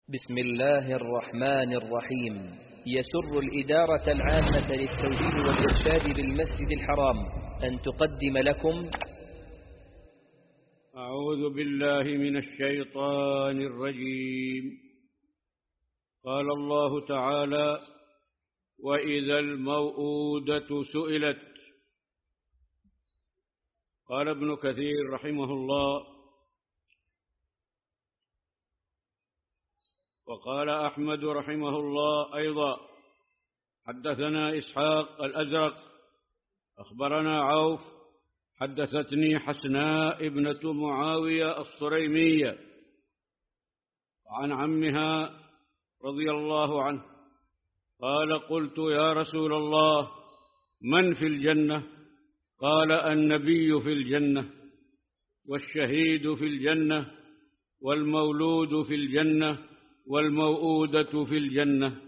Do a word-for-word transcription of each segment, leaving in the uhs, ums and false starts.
بسم الله الرحمن الرحيم. يسر الإدارة العامة للتوجيه والإرشاد بالمسجد الحرام أن تقدم لكم أعوذ بالله من الشيطان الرجيم. قال الله تعالى: وإذا الموءودة سئلت. قال ابن كثير رحمه الله: وقال أحمد رحمه الله أيضا: حدثنا إسحاق الأزرق أخبرنا عوف حدثتني حسناء ابنة معاوية الصريمية عن عمها رضي الله عنه قال: قلت يا رسول الله من في الجنة؟ قال: النبي في الجنة، والشهيد في الجنة، والمولود في الجنة، والموءودة في الجنة.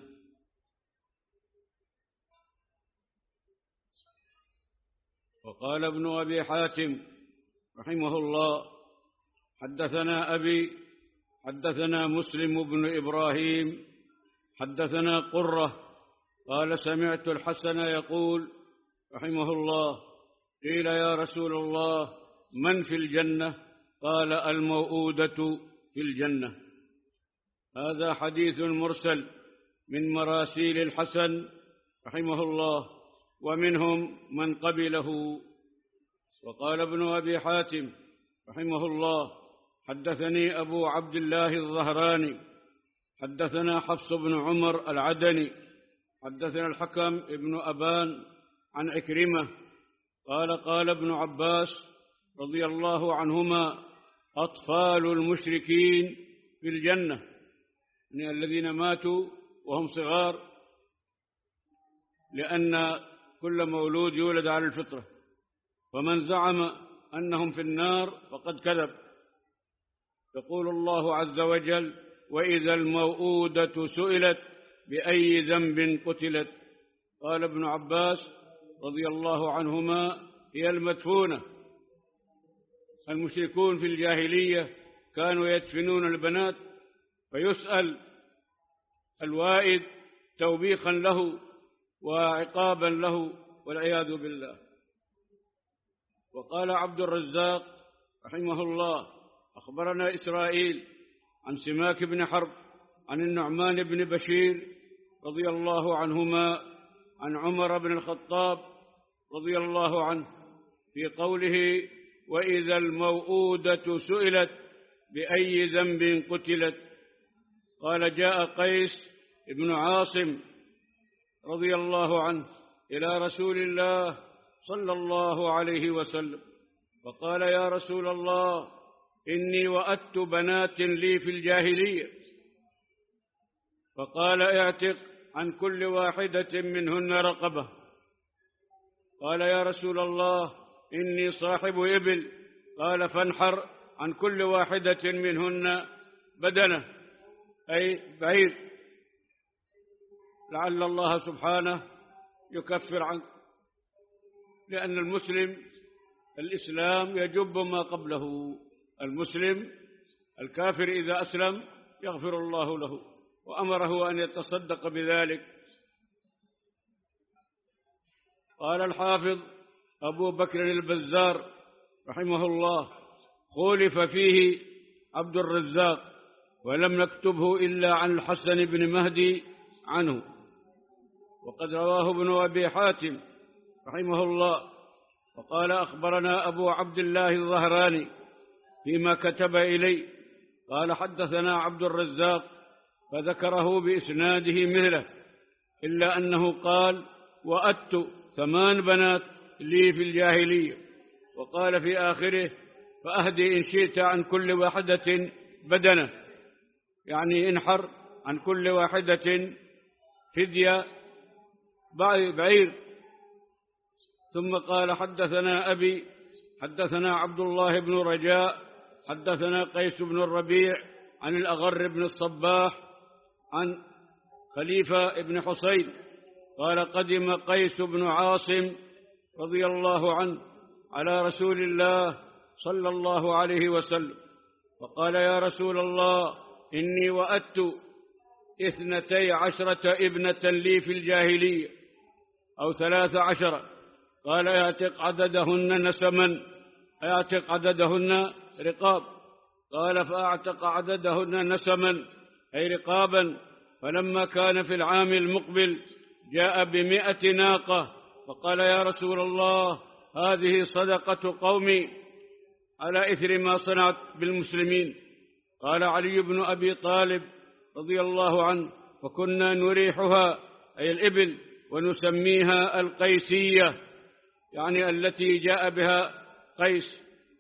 وقال ابن أبي حاتم رحمه الله: حدثنا أبي حدثنا مسلم بن إبراهيم حدثنا قرة قال: سمعت الحسن يقول رحمه الله: قيل يا رسول الله من في الجنة؟ قال: الموءودة في الجنة. هذا حديث مرسل من مراسيل الحسن رحمه الله، ومنهم من قبله. وقال ابن أبي حاتم رحمه الله: حدثني أبو عبد الله الظهراني حدثنا حفص بن عمر العدني حدثنا الحكم ابن أبان عن عكرمة قال: قال ابن عباس رضي الله عنهما: أطفال المشركين في الجنة، من الذين ماتوا وهم صغار، لأن كل مولود يولد على الفطرة، فمن زعم أنهم في النار فقد كذب. يقول الله عز وجل: وإذا الموءودة سئلت بأي ذنب قتلت. قال ابن عباس رضي الله عنهما: هي المدفونة. المشركون في الجاهلية كانوا يدفنون البنات، فيسأل الوائد توبيخا له وعقابا له والعياذ بالله. وقال عبد الرزاق رحمه الله: أخبرنا إسرائيل عن سماك بن حرب عن النعمان بن بشير رضي الله عنهما عن عمر بن الخطاب رضي الله عنه في قوله: وإذا الموءودة سئلت بأي ذنب قتلت. قال: جاء قيس بن عاصم رضي الله عنه إلى رسول الله صلى الله عليه وسلم فقال: يا رسول الله، إني وأدت بنات لي في الجاهلية. فقال: اعتق عن كل واحدة منهن رقبة. قال: يا رسول الله، إني صاحب إبل. قال: فانحر عن كل واحدة منهن بدنة، أي بعير، لعل الله سبحانه يكفر عنك، لأن المسلم الإسلام يجب ما قبله. المسلم الكافر إذا أسلم يغفر الله له، وأمره أن يتصدق بذلك. قال الحافظ أبو بكر البزار رحمه الله: خولف فيه عبد الرزاق، ولم نكتبه إلا عن الحسن بن مهدي عنه. وقد رواه ابن أبي حاتم رحمه الله وقال: أخبرنا أبو عبد الله الظهراني فيما كتب إلي. قال: حدثنا عبد الرزاق، فذكره بإسناده مثله، إلا أنه قال: وأدت ثمان بنات لي في الجاهلية. وقال في آخره: فأهدي إن شئت عن كل واحدة بدنة، يعني انحر عن كل واحدة فدية بعير. ثم قال: حدثنا أبي حدثنا عبد الله بن رجاء حدثنا قيس بن الربيع عن الأغر بن الصباح عن خليفة بن حسين قال: قدم قيس بن عاصم رضي الله عنه على رسول الله صلى الله عليه وسلم فقال: يا رسول الله، إني وأدت اثنتي عشرة ابنة لي في الجاهلية أو ثلاث عشرة. قال اعتق عددهن نسما، اعتق عددهن رقاب. قال فأعتق عددهن نسما أي رقابا. فلما كان في العام المقبل جاء بمئة ناقة فقال يا رسول الله هذه صدقة قومي على إثر ما صنعت بالمسلمين. قال علي بن أبي طالب رضي الله عنه فكنا نريحها أي الإبل ونسميها القيسية، يعني التي جاء بها قيس.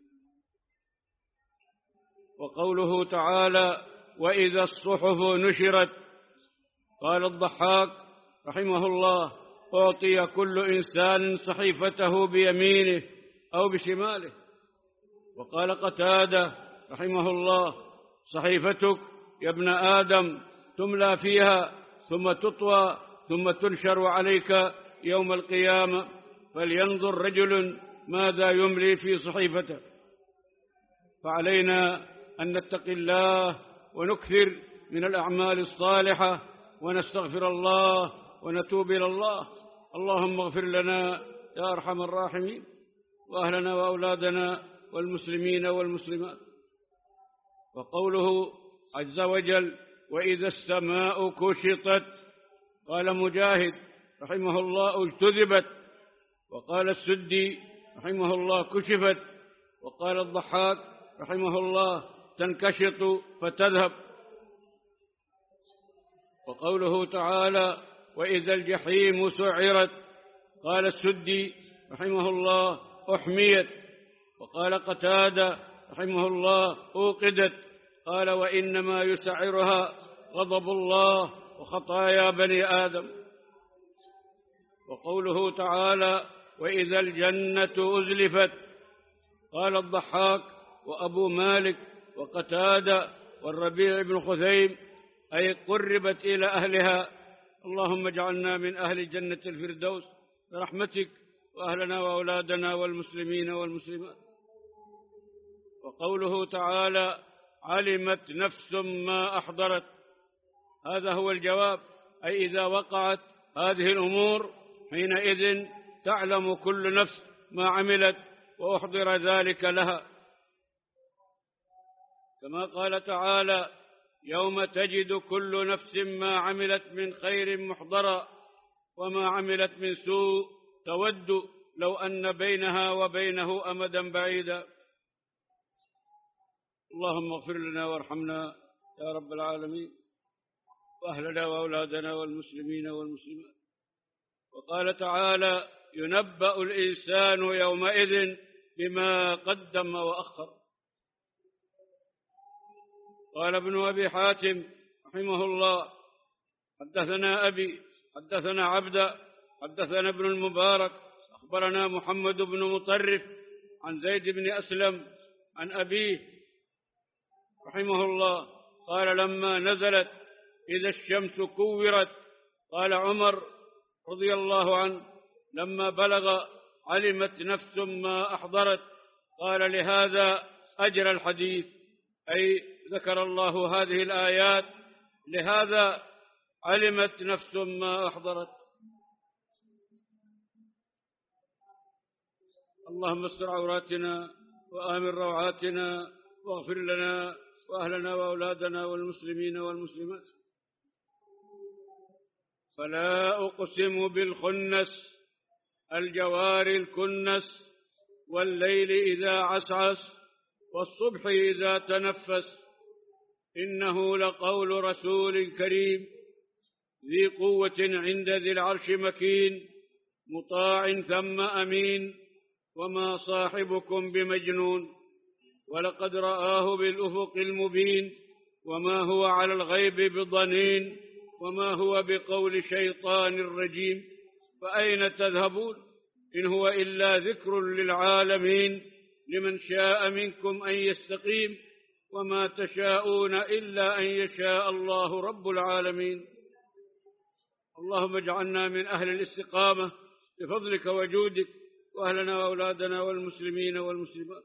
وقوله تعالى وإذا الصحف نشرت، قال الضحاك رحمه الله أعطي كل إنسان صحيفته بيمينه أو بشماله. وقال قتادة رحمه الله صحيفتك يا ابن آدم تملى فيها ثم تطوى ثم تنشر عليك يوم القيامة، فلينظر رجل ماذا يملي في صحيفته. فعلينا أن نتقي الله ونكثر من الأعمال الصالحة ونستغفر الله ونتوب إلى الله. اللهم اغفر لنا يا أرحم الراحمين وأهلنا وأولادنا والمسلمين والمسلمات. وقوله عز وجل وإذا السماء كشطت، قال مجاهد رحمه الله اجتذبت، وقال السدي رحمه الله كشفت، وقال الضحاك رحمه الله تنكشط فتذهب. وقوله تعالى وإذا الجحيم سعرت، قال السدي رحمه الله أحميت، وقال قتادة رحمه الله أوقدت، قال وإنما يسعرها غضب الله وخطايا بني آدم. وقوله تعالى وإذا الجنة أزلفت، قال الضحاك وأبو مالك وقتادة والربيع بن خثيم أي قربت إلى أهلها. اللهم اجعلنا من أهل جنة الفردوس برحمتك وأهلنا وأولادنا والمسلمين والمسلمات. وقوله تعالى علمت نفس ما أحضرت، هذا هو الجواب، أي إذا وقعت هذه الأمور حينئذ تعلم كل نفس ما عملت وأحضر ذلك لها. كما قال تعالى يوم تجد كل نفس ما عملت من خير محضرا وما عملت من سوء تود لو أن بينها وبينه أمدا بعيدا. اللهم اغفر لنا وارحمنا يا رب العالمين وأهلنا وأولادنا والمسلمين والمسلمات. وقال تعالى ينبأ الإنسان يومئذ بما قدم وأخر. قال ابن أبي حاتم رحمه الله حدثنا أبي حدثنا عبد حدثنا ابن المبارك أخبرنا محمد بن مطرف عن زيد بن أسلم عن أبيه رحمه الله قال لما نزلت إذا الشمس كورت، قال عمر رضي الله عنه لما بلغ علمت نفس ما أحضرت، قال لهذا أجرى الحديث، أي ذكر الله هذه الآيات لهذا علمت نفس ما أحضرت. اللهم استر عوراتنا وآمن روعاتنا واغفر لنا وأهلنا وأولادنا والمسلمين والمسلمات. فلا أقسم بالخنس الجوار الكنس والليل إذا عسعس والصبح إذا تنفس إنه لقول رسول كريم ذي قوة عند ذي العرش مكين مطاع ثم أمين وما صاحبكم بمجنون ولقد رآه بالأفق المبين وما هو على الغيب بضنين وما هو بقول شيطان رجيم فأين تذهبون إن هو إلا ذكر للعالمين لمن شاء منكم أن يستقيم وما تشاءون إلا أن يشاء الله رب العالمين. اللهم اجعلنا من أهل الاستقامة بفضلك وجودك وأهلنا وأولادنا والمسلمين والمسلمات.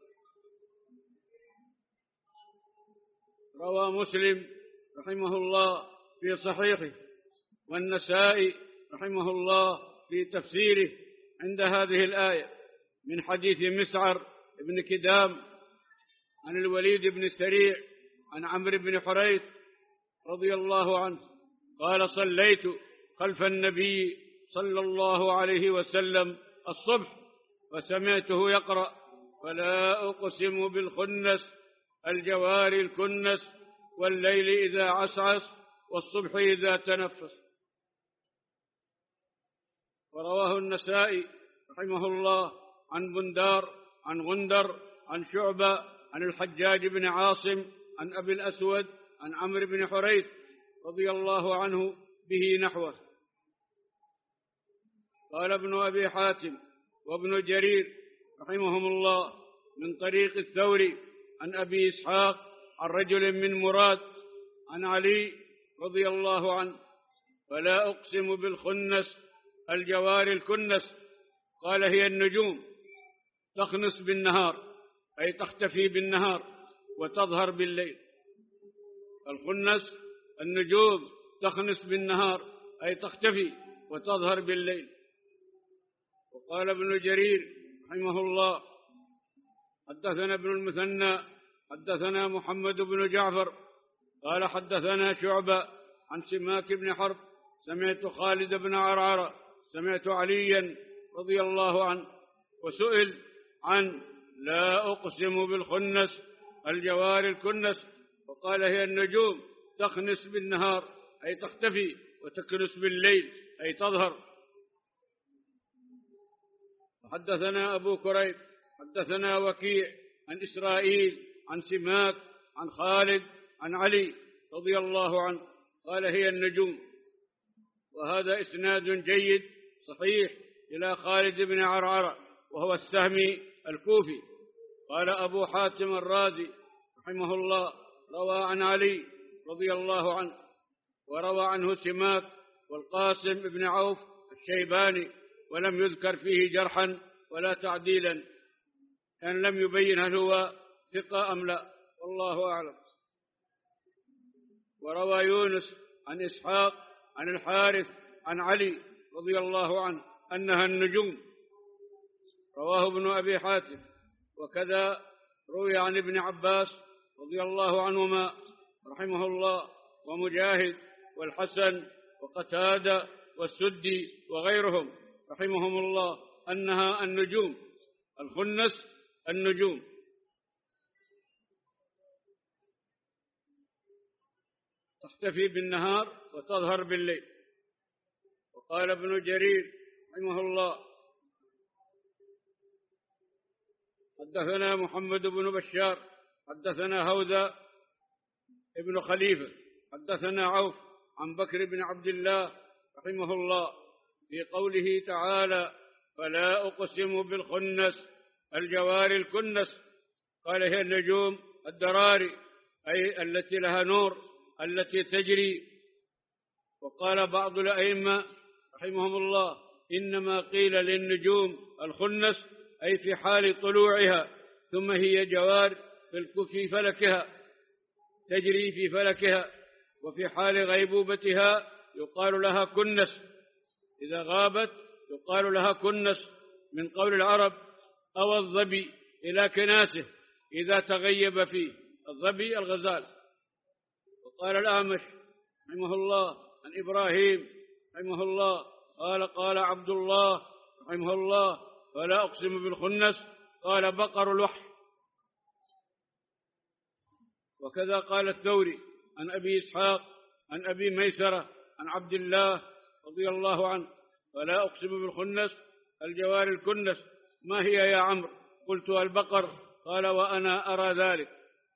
روى مسلم رحمه الله في صحيحه، والنسائي رحمه الله في تفسيره عند هذه الآية من حديث مسعر بن كدام عن الوليد بن سريع عن عمرو بن حريث رضي الله عنه قال: صليت خلف النبي صلى الله عليه وسلم الصبح فسمعته يقرأ: فلا أقسم بالخنس الجوار الكنس والليل إذا عسعس والصبح إذا تنفس. ورواه النسائي رحمه الله عن بندار عن غندر عن شعبة عن الحجاج بن عاصم عن أبي الأسود عن عمرو بن حريث رضي الله عنه به نحوه. قال ابن أبي حاتم وابن جرير رحمهم الله من طريق الثوري عن أبي إسحاق عن رجل من مراد عن علي رضي الله عنه: فلا أقسم بالخنس الجوار الكنس. قال: هي النجوم تخنس بالنهار أي تختفي بالنهار وتظهر بالليل. الخنس النجوم تخنس بالنهار أي تختفي وتظهر بالليل. وقال ابن جرير رحمه الله: حدثنا ابن المثنى حدثنا محمد بن جعفر قال: حدثنا شعبة عن سماك بن حرب سمعت خالد بن عرعر سمعت عليا رضي الله عنه وسئل عن لا أقسم بالخنس الجوار الكنس، وقال: هي النجوم تخنس بالنهار أي تختفي وتكنس بالليل أي تظهر. حدثنا أبو كريب حدثنا وكيع عن إسرائيل عن سماك عن خالد عن علي رضي الله عنه قال: هي النجوم. وهذا إسناد جيد صحيح إلى خالد بن عرعر وهو السهمي الكوفي. قال أبو حاتم الرازي رحمه الله: روى عن علي رضي الله عنه، وروى عنه سماك والقاسم بن عوف الشيباني، ولم يذكر فيه جرحا ولا تعديلا، كان لم يبين هل هو ثقة أم لا، والله أعلم. وروى يونس عن إسحاق عن الحارث عن علي رضي الله عنه أنها النجوم، رواه ابن أبي حاتم. وكذا روي عن ابن عباس رضي الله عنهما رحمه الله ومجاهد والحسن وقتادة والسدي وغيرهم رحمهم الله أنها النجوم. الخنس النجوم. تختفي بالنهار وتظهر بالليل. وقال ابن جرير رحمه الله: حدثنا محمد بن بشار حدثنا هوذا ابن خليفة حدثنا عوف عن بكر بن عبد الله رحمه الله في قوله تعالى: فلا أقسم بالخنس الجوار الكنس. قال: هي النجوم الدراري أي التي لها نور التي تجري. وقال بعض الأئمة رحمهم الله: إنما قيل للنجوم الخنس أي في حال طلوعها، ثم هي جوار في فلكها تجري في فلكها، وفي حال غيبوبتها يقال لها كنس. إذا غابت يقال لها كنس، من قول العرب: أو الظبي إلى كناسه إذا تغيب فيه. الظبي الغزال. وقال الأعمش رحمه الله عن إبراهيم رحمه الله قال: قال عبد الله رحمه الله: فلا أقسم بالخنس. قال: بقر الوحش. وكذا قال الثوري عن أبي إسحاق عن أبي ميسرة عن عبد الله رضي الله عنه: فلا أقسم بالخنس الجوار الكنس. ما هي يا عمرو؟ قلت: البقر. قال: وأنا أرى ذلك.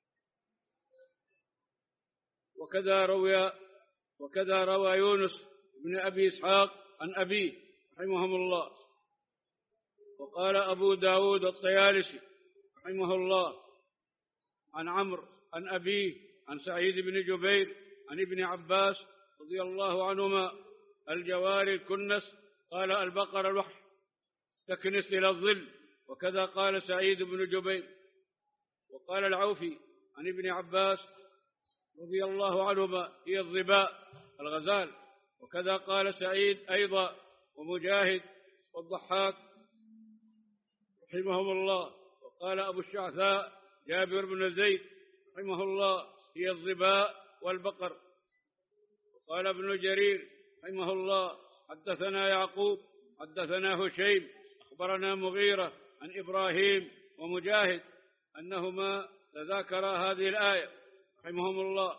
وكذا روى وكذا روى يونس بن أبي إسحاق عن أبيه رحمهم الله. وقال أبو داود الطيالسي رحمه الله عن عمرو عن أبيه عن سعيد بن جبير عن ابن عباس رضي الله عنهما: الجوار الكنس. قال: البقر الوحش تكنس إلى الظل. وكذا قال سعيد بن جبير. وقال العوفي عن ابن عباس رضي الله عنهما: هي الظباء الغزال. وكذا قال سعيد أيضا ومجاهد والضحاك رحمهم الله. وقال أبو الشعثاء جابر بن زيد رحمه الله هي الظباء والبقر. وقال ابن جرير رحمه الله حدثنا يعقوب حدثنا هشيم أخبرنا مغيرة عن إبراهيم ومجاهد أنهما تذاكرا هذه الآية رحمهم الله.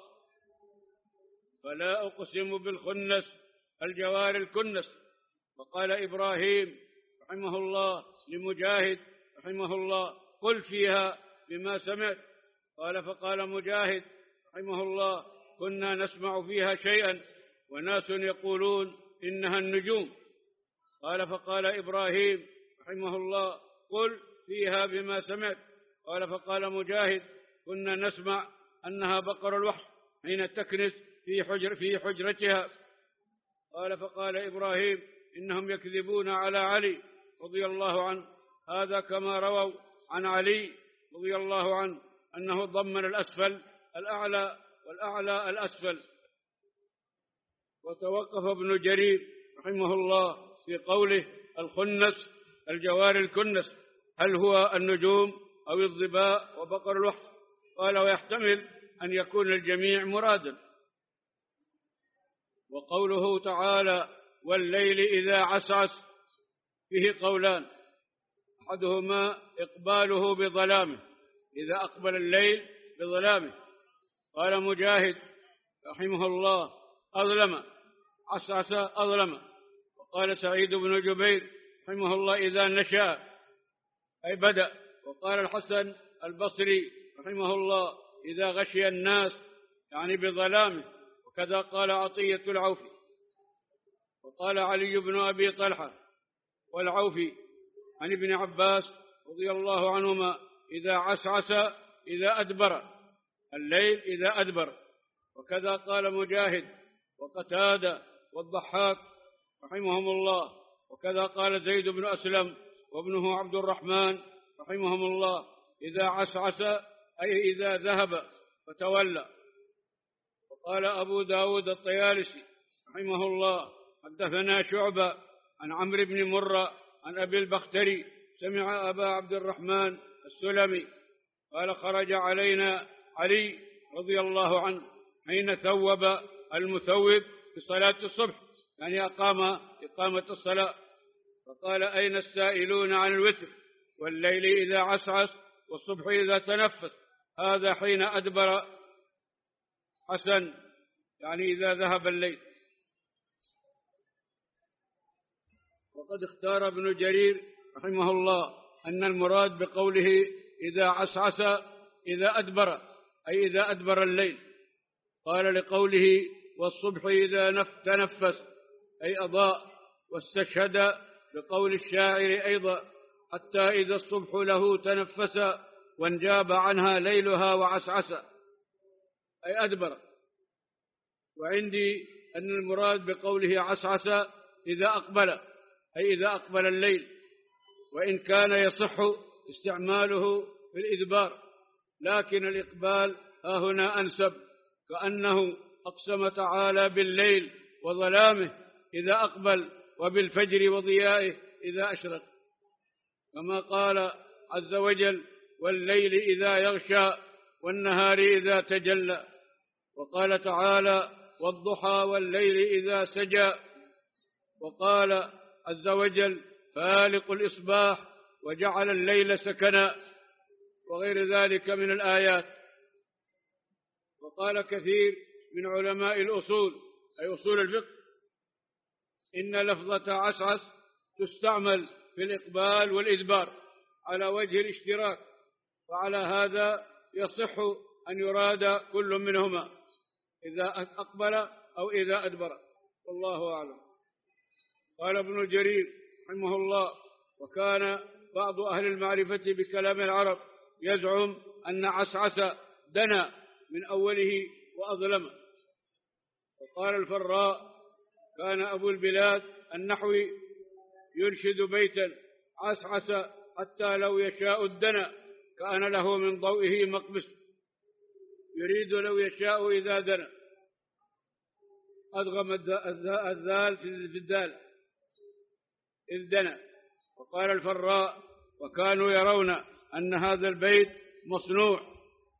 فلا أقسم بالخنس الجوار الكنس. وقال إبراهيم رحمه الله لمجاهد رحمه الله قل فيها بما سمعت. قال فقال مجاهد رحمه الله كنا نسمع فيها شيئا وناس يقولون إنها النجوم. قال فقال إبراهيم رحمه الله قل فيها بما سمعت. قال فقال مجاهد كنا نسمع أنها بقر الوحش حين تكنس في حجر في حجرتها. قال فقال إبراهيم إنهم يكذبون على علي رضي الله عنه. هذا كما رووا عن علي رضي الله عنه أنه ضمن الأسفل الأعلى والأعلى الأسفل. وتوقف ابن جرير رحمه الله في قوله الخنس الجوار الكنس هل هو النجوم أو الظباء وبقر الوحش؟ قال ويحتمل أن يكون الجميع مرادا. وقوله تعالى والليل إذا عسعس فيه قولان أحدهما إقباله بظلامه إذا أقبل الليل بظلامه. قال مجاهد رحمه الله أظلم عسعس أظلم. وقال سعيد بن جبير رحمه الله إذا نشأ أي بدأ. وقال الحسن البصري رحمه الله إذا غشي الناس يعني بظلامه. وكذا قال عطية العوفي. وقال علي بن أبي طلحة والعوفي عن ابن عباس رضي الله عنهما إذا عسعس إذا أدبر الليل إذا أدبر. وكذا قال مجاهد وقتادة والضحاك رحمهم الله. وكذا قال زيد بن أسلم وابنه عبد الرحمن رحمهم الله إذا عسعس أي إذا ذهب فتولى. وقال أبو داود الطيالسي رحمه الله حدثنا شعبة عن عمرو بن مرة عن أبي البختري سمع أبا عبد الرحمن السلمي قال خرج علينا علي رضي الله عنه حين ثوب المثوب في صلاة الصبح يعني أقام إقامة الصلاة. فقال أين السائلون عن الوتر والليل إذا عسعس والصبح إذا تنفس هذا حين أدبر حسن يعني إذا ذهب الليل. وقد اختار ابن جرير رحمه الله أن المراد بقوله إذا عسعس إذا أدبر أي إذا أدبر الليل. قال لقوله والصبح إذا تنفس أي أضاء. واستشهد بقول الشاعر أيضا حتى إذا الصبح له تنفس وانجاب عنها ليلها وعسعس أي أدبر. وعندي أن المراد بقوله عسعس إذا أقبل أي إذا أقبل الليل. وإن كان يصح استعماله في الإدبار لكن الإقبال ها هنا أنسب كأنه أقسم تعالى بالليل وظلامه إذا أقبل وبالفجر وضيائه إذا أشرق كما قال عز وجل والليل إذا يغشى والنهار إذا تجلى. وقال تعالى والضحى والليل إذا سجى. وقال عز وجل فالق الإصباح وجعل الليل سكنا وغير ذلك من الآيات. وقال كثير من علماء الأصول أي أصول الفقه إن لفظة عسعس تستعمل في الإقبال والإدبار على وجه الاشتراك. وعلى هذا يصح أن يراد كل منهما إذا أقبل أو إذا أدبر والله أعلم. قال ابن جرير رحمه الله وكان بعض أهل المعرفة بكلام العرب يزعم أن عسعس دنا من أوله وأظلم. وقال الفراء كان أبو البلاد النحوي يرشد بيتا عسعس حتى لو يشاء الدنا كان له من ضوئه مقبس يريد لو يشاء إذا دنا. أدغم الذال في الدال إذ دنا. وقال الفراء: وكانوا يرون أن هذا البيت مصنوع.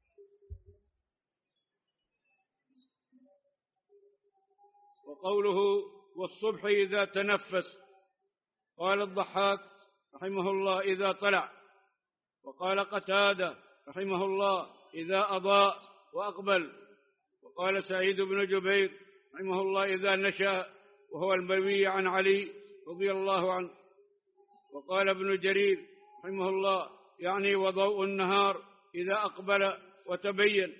وقوله: والصبح إذا تنفس. قال الضحاك رحمه الله: إذا طلع. وقال قتادة رحمه الله: إذا أضاء وأقبل. وقال سعيد بن جبير رحمه الله: إذا نشأ، وهو المروي عن علي رضي الله عنه. وقال ابن جرير رحمه الله: يعني وضوء النهار إذا أقبل وتبين.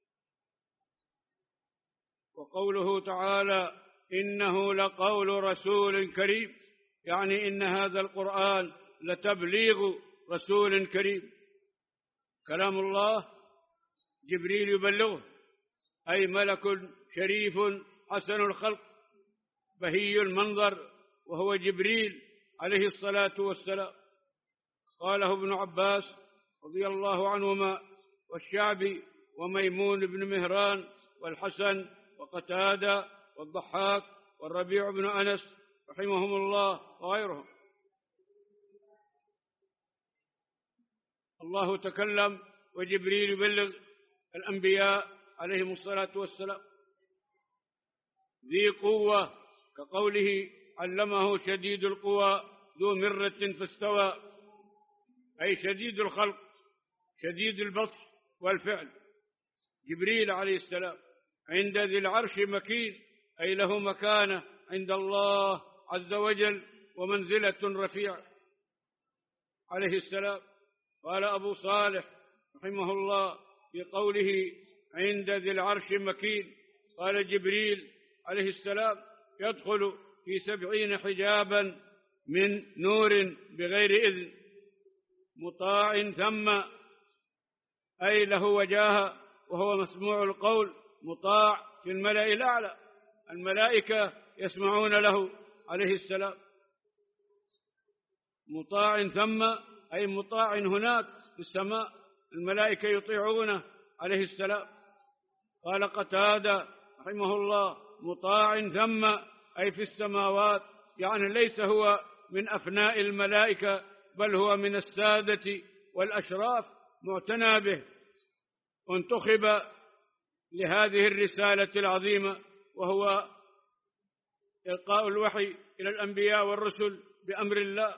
وقوله تعالى: إنه لقول رسول كريم، يعني إن هذا القرآن لتبليغ رسول كريم، كلام الله جبريل يبلغه، أي ملك شريف حسن الخلق بهي المنظر، وهو جبريل عليه الصلاة والسلام. قاله ابن عباس رضي الله عنهما والشعبي وميمون بن مهران والحسن وقتادة والضحاك والربيع بن أنس رحمهم الله وغيرهم. الله تكلم وجبريل يبلغ الأنبياء عليهم الصلاة والسلام. ذي قوة، كقوله: علمه شديد القوى ذو مرة فاستوى، أي شديد الخلق شديد البطش والفعل، جبريل عليه السلام. عند ذي العرش مكين، أي له مكانة عند الله عز وجل ومنزلة رفيعة عليه السلام. قال أبو صالح رحمه الله في قوله: عند ذي العرش مكين، قال جبريل عليه السلام: يدخل في سبعين حجابا من نور بغير إذن، مطاع ثم، أي له وجاهة وهو مسموع القول، مطاع في الملأ الأعلى، الملائكة يسمعون له عليه السلام. مطاع ثم، أي مطاع هناك في السماء، الملائكة يطيعونه عليه السلام. قال قتادة رحمه الله: مطاع ثم، أي في السماوات، يعني ليس هو من أفناء الملائكة، بل هو من السادة والأشراف، معتنى به، وانتخب لهذه الرسالة العظيمة، وهو إلقاء الوحي إلى الأنبياء والرسل بأمر الله.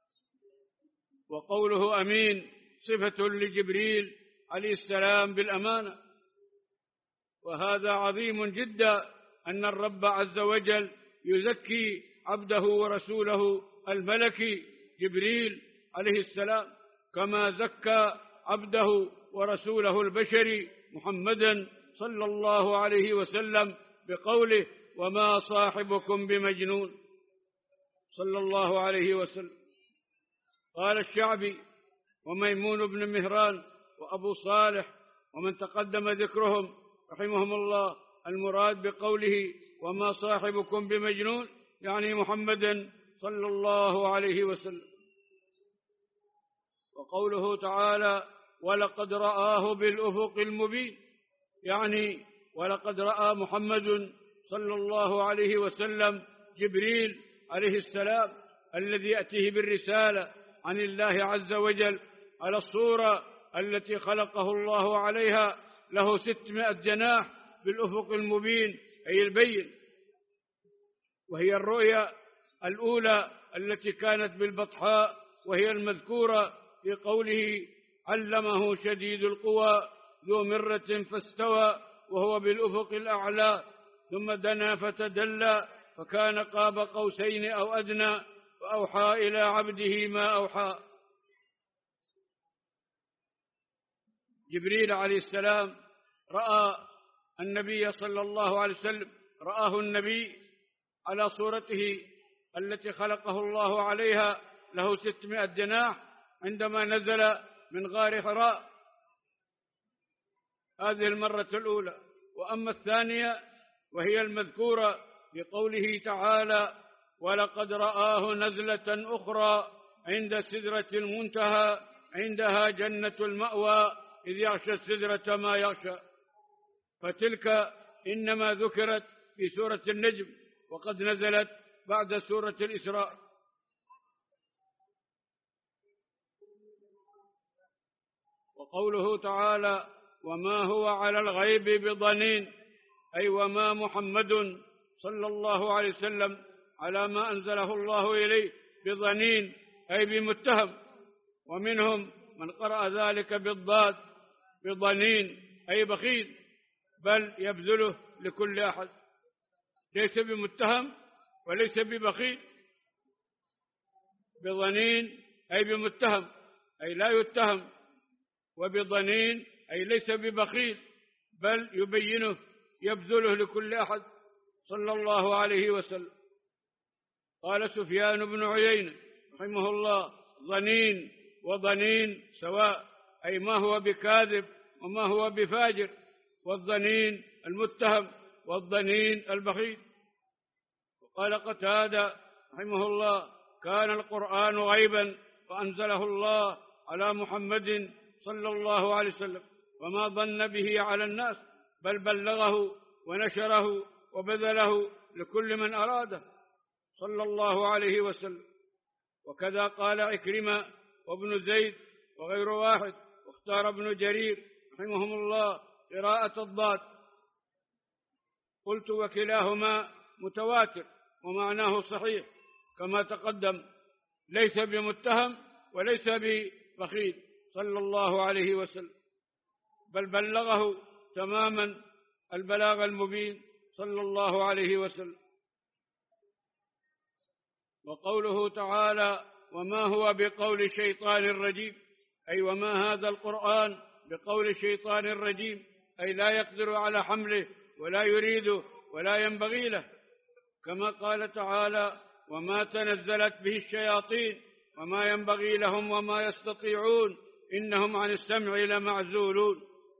وقوله أمين صفة لجبريل عليه السلام بالأمانة. وهذا عظيم جدا أن الرب عز وجل يزكي عبده ورسوله الملكي جبريل عليه السلام، كما زكى عبده ورسوله البشري محمدا صلى الله عليه وسلم بقوله: وما صاحبكم بمجنون، صلى الله عليه وسلم. قال الشعبي وميمون بن مهران وأبو صالح ومن تقدم ذكرهم رحمهم الله: المراد بقوله وما صاحبكم بمجنون يعني محمدا صلى الله عليه وسلم. وقوله تعالى: ولقد رآه بالأفق المبين، يعني ولقد رأى محمد صلى الله عليه وسلم جبريل عليه السلام الذي يأتيه بالرسالة عن الله عز وجل على الصورة التي خلقه الله عليها، له ستمائة جناح بالأفق المبين أي البين، وهي الرؤيا الأولى التي كانت بالبطحاء، وهي المذكورة في قوله: علمه شديد القوى ذو مرة فاستوى، وهو بالأفق الأعلى، ثم دنا فتدلى فكان قاب قوسين أو أدنى، فأوحى إلى عبده ما أوحى. جبريل عليه السلام رأى النبي صلى الله عليه وسلم، رآه النبي على صورته التي خلقه الله عليها، له ستمائة جناح، عندما نزل من غار حراء، هذه المرة الأولى. وأما الثانية وهي المذكورة بقوله تعالى: ولقد رآه نزلة أخرى عند سدرة المنتهى عندها جنة المأوى إذ يغشى السدرة ما يغشى. فتلك إنما ذكرت في سورة النجم، وقد نزلت بعد سورة الإسراء. وقوله تعالى: وما هو على الغيب بضنين، أي وما محمد صلى الله عليه وسلم على ما أنزله الله إليه بضنين، أي بمتهم. ومنهم من قرأ ذلك بالضاد بضنين، أي بخيل، بل يبذله لكل أحد، ليس بمتهم وليس ببخيل. بضنين أي بمتهم، أي لا يتهم، وبضنين أي ليس ببخيل، بل يبينه يبذله لكل أحد صلى الله عليه وسلم. قال سفيان بن عيينة رحمه الله: ضنين وضنين سواء، أي ما هو بكاذب وما هو بفاجر، والضنين المتهم والضنين البخيل. وقال قتادة رحمه الله: كان القرآن غيبا فأنزله الله على محمد صلى الله عليه وسلم، وما ظن به على الناس، بل بلغه ونشره وبذله لكل من أراده صلى الله عليه وسلم. وكذا قال عكرمة وابن زيد وغير واحد. واختار ابن جرير رحمهم الله قراءة الضاد. قلت: وكلاهما متواتر ومعناه صحيح كما تقدم، ليس بمتهم وليس ببخيل صلى الله عليه وسلم، بل بلغه تماما البلاغ المبين صلى الله عليه وسلم. وقوله تعالى: وما هو بقول شيطان رجيم، أي وما هذا القرآن بقول شيطان رجيم، أي لا يقدر على حمله ولا يريده ولا ينبغي له، كما قال تعالى: وما تنزلت به الشياطين وما ينبغي لهم وما يستطيعون إنهم عن السمع لمعزولون.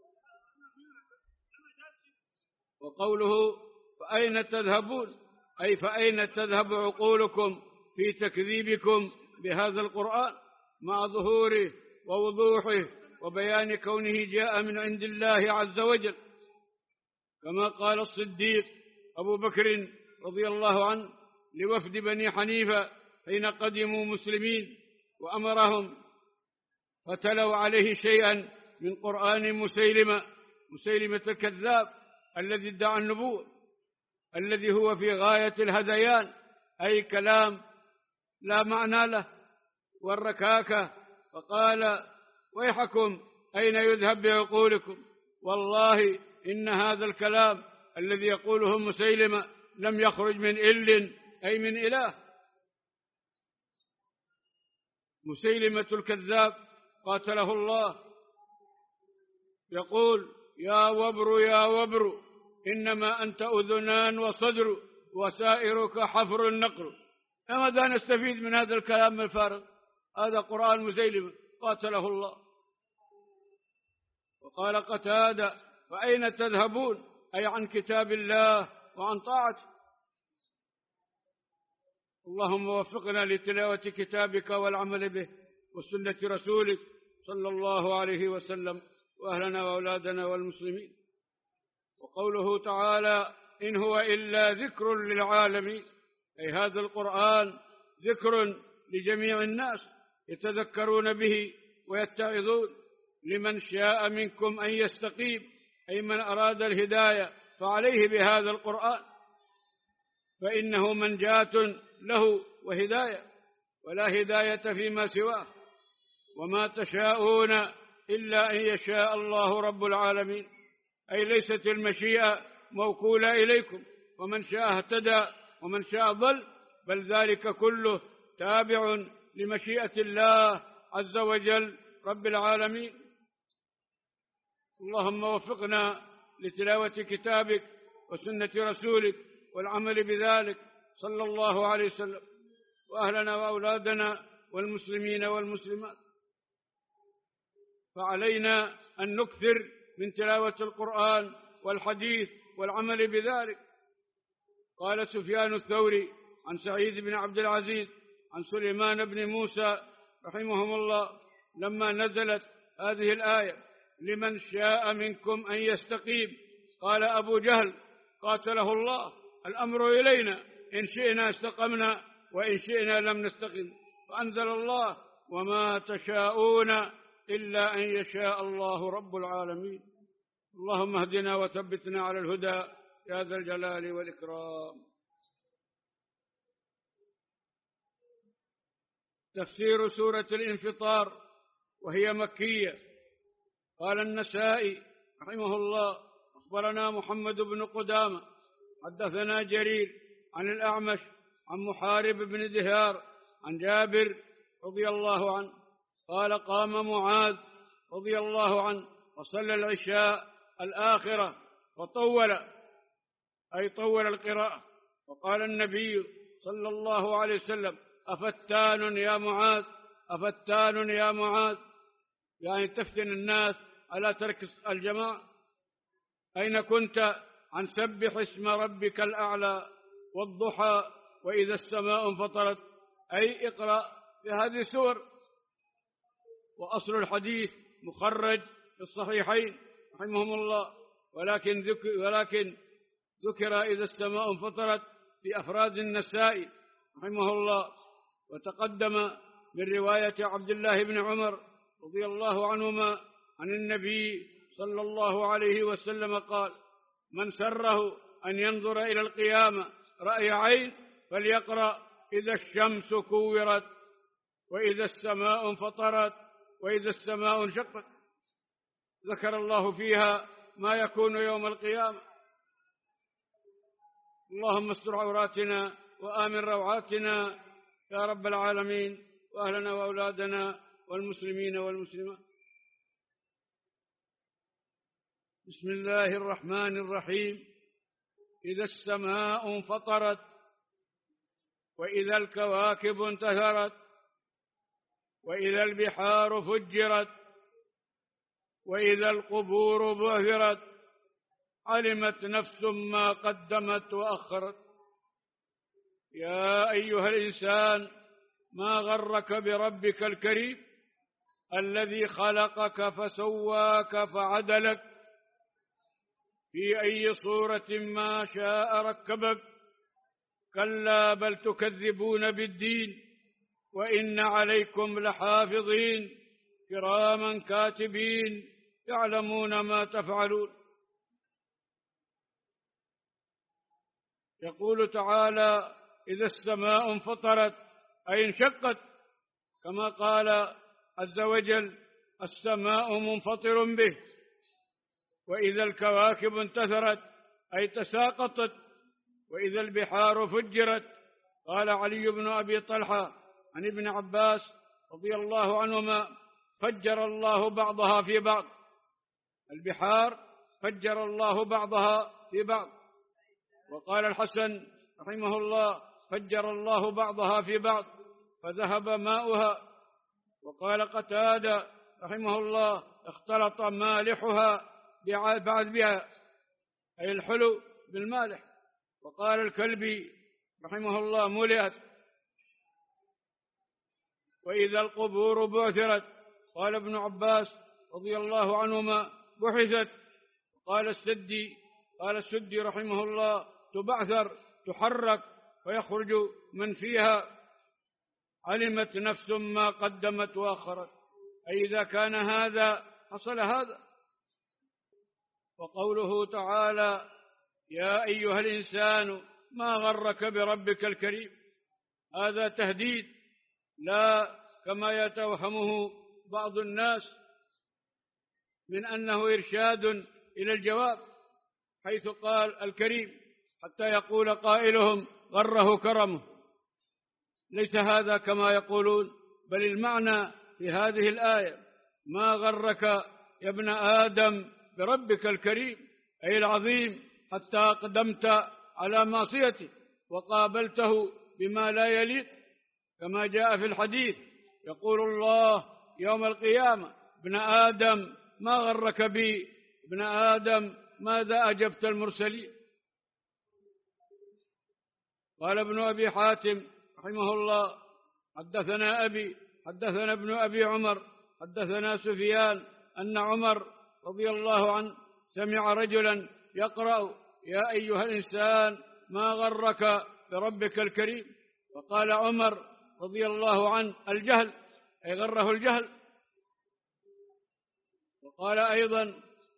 وقوله: فأين تذهبون، أي فأين تذهب عقولكم في تكذيبكم بهذا القرآن مع ظهوره ووضوحه وبيان كونه جاء من عند الله عز وجل، كما قال الصديق أبو بكر رضي الله عنه لوفد بني حنيفة حين قدموا مسلمين وأمرهم فتلوا عليه شيئا من قرآن مسيلمة مسيلمة الكذاب الذي ادعى النبوة، الذي هو في غاية الهذيان، أي كلام لا معنى له والركاكة. فقال: ويحكم أين يذهب بعقولكم؟ والله إن هذا الكلام الذي يقوله مسيلمة لم يخرج من إل، أي من إله. مسيلمة الكذاب قاتله الله يقول: يا وبر يا وبر إنما أنت أذنان وصدر وسائرك حفر النقر. ماذا نستفيد من هذا الكلام الفارغ؟ هذا قرآن مسيلمة قاتله الله. وقال قتادة: فأين تذهبون، أي عن كتاب الله وعن طاعته. اللهم وفقنا لتلاوة كتابك والعمل به وسنة رسولك صلى الله عليه وسلم، وأهلنا وأولادنا والمسلمين. وقوله تعالى: إن هو إلا ذكر للعالمين، أي هذا القرآن ذكر لجميع الناس يتذكرون به ويتعظون، لمن شاء منكم أن يستقيم، أي من أراد الهداية فعليه بهذا القرآن، فإنه منجاة له وهداية، ولا هداية فيما سواه. وما تشاءون إلا أن يشاء الله رب العالمين، أي ليست المشيئة موكولة إليكم، ومن شاء اهتدى ومن شاء ضل، بل ذلك كله تابع لمشيئة الله عز وجل رب العالمين. اللهم وفقنا لتلاوة كتابك وسنة رسولك والعمل بذلك صلى الله عليه وسلم، وأهلنا وأولادنا والمسلمين والمسلمات. فعلينا أن نكثر من تلاوة القرآن والحديث والعمل بذلك. قال سفيان الثوري عن سعيد بن عبد العزيز عن سليمان بن موسى رحمهم الله لما نزلت هذه الآية: لمن شاء منكم أن يستقيم، قال أبو جهل قاتله الله: الأمر إلينا، إن شئنا استقمنا وإن شئنا لم نستقم. فأنزل الله: وما تشاءون إلا أن يشاء الله رب العالمين. اللهم اهدنا وثبتنا على الهدى يا ذا الجلال والإكرام. تفسير سورة الانفطار وهي مكية. قال النسائي رحمه الله: أخبرنا محمد بن قدامة حدثنا جرير عن الأعمش عن محارب بن دهار عن جابر رضي الله عنه قال: قام معاذ رضي الله عنه وصلى العشاء الآخرة فطول، أي طول القراءة، وقال النبي صلى الله عليه وسلم: أفتان يا معاذ، أفتان يا معاذ، يعني تفتن الناس على ترك الجماعة. أين كنت عن سبح اسم ربك الأعلى والضحى وإذا السماء انفطرت، أي اقرأ في هذه السور. وأصل الحديث مخرج في الصحيحين رحمهم الله، ولكن ذكر, ولكن ذكر إذا السماء انفطرت في أفراد النسائي رحمه الله. وتقدم من رواية عبد الله بن عمر رضي الله عنهما عن النبي صلى الله عليه وسلم قال: من سره أن ينظر إلى القيامة رأي عين فليقرأ إذا الشمس كورت وإذا السماء انفطرت وإذا السماء انشقت. ذكر الله فيها ما يكون يوم القيامة. اللهم استر عوراتنا وآمن روعاتنا يا رب العالمين، وأهلنا وأولادنا والمسلمين والمسلمات. بسم الله الرحمن الرحيم. إذا السماء انفطرت وإذا الكواكب انتثرت وإذا البحار فجرت وإذا القبور بعثرت علمت نفس ما قدمت وأخرت. يا أيها الإنسان ما غرك بربك الكريم الذي خلقك فسواك فعدلك في أي صورة ما شاء ركبك. كلا بل تكذبون بالدين وإن عليكم لحافظين كراما كاتبين يعلمون ما تفعلون. يقول تعالى: إذا السماء انفطرت، أي انشقت، كما قال عز وجل: السماء منفطر به. وإذا الكواكب انتثرت، أي تساقطت. وإذا البحار فجرت. قال علي بن أبي طلحة عن ابن عباس رضي الله عنهما: فجر الله بعضها في بعض. البحار فجر الله بعضها في بعض. وقال الحسن رحمه الله: فجر الله بعضها في بعض فذهب ماؤها. وقال قتادة رحمه الله: اختلط مالحها بعذبها، أي الحلو بالمالح. وقال الكلبي رحمه الله: ملئت. وإذا القبور بعثرت. قال ابن عباس رضي الله عنهما: بحثت. قال السدي قال السدي رحمه الله: تبعثر، تحرك، ويخرج من فيها. علمت نفس ما قدمت وأخرت، أي إذا كان هذا حصل هذا. وقوله تعالى: يا أيها الإنسان ما غرك بربك الكريم، هذا تهديد، لا كما يتوهمه بعض الناس من أنه إرشاد إلى الجواب، حيث قال الكريم حتى يقول قائلهم: غره كرمه. ليس هذا كما يقولون، بل المعنى في هذه الآية: ما غرك يا ابن آدم بربك الكريم، أي العظيم، حتى أقدمت على معصيته وقابلته بما لا يليق، كما جاء في الحديث: يقول الله يوم القيامة: ابن آدم ما غرك بي، ابن آدم ماذا أجبت المرسلين. قال ابن أبي حاتم رحمه الله: حدثنا أبي حدثنا ابن أبي عمر حدثنا سفيان أن عمر رضي الله عنه سمع رجلا يقرأ: يا أيها الإنسان ما غرك بربك الكريم؟ فقال عمر رضي الله عنه: الجهل، أي غره الجهل. وقال أيضا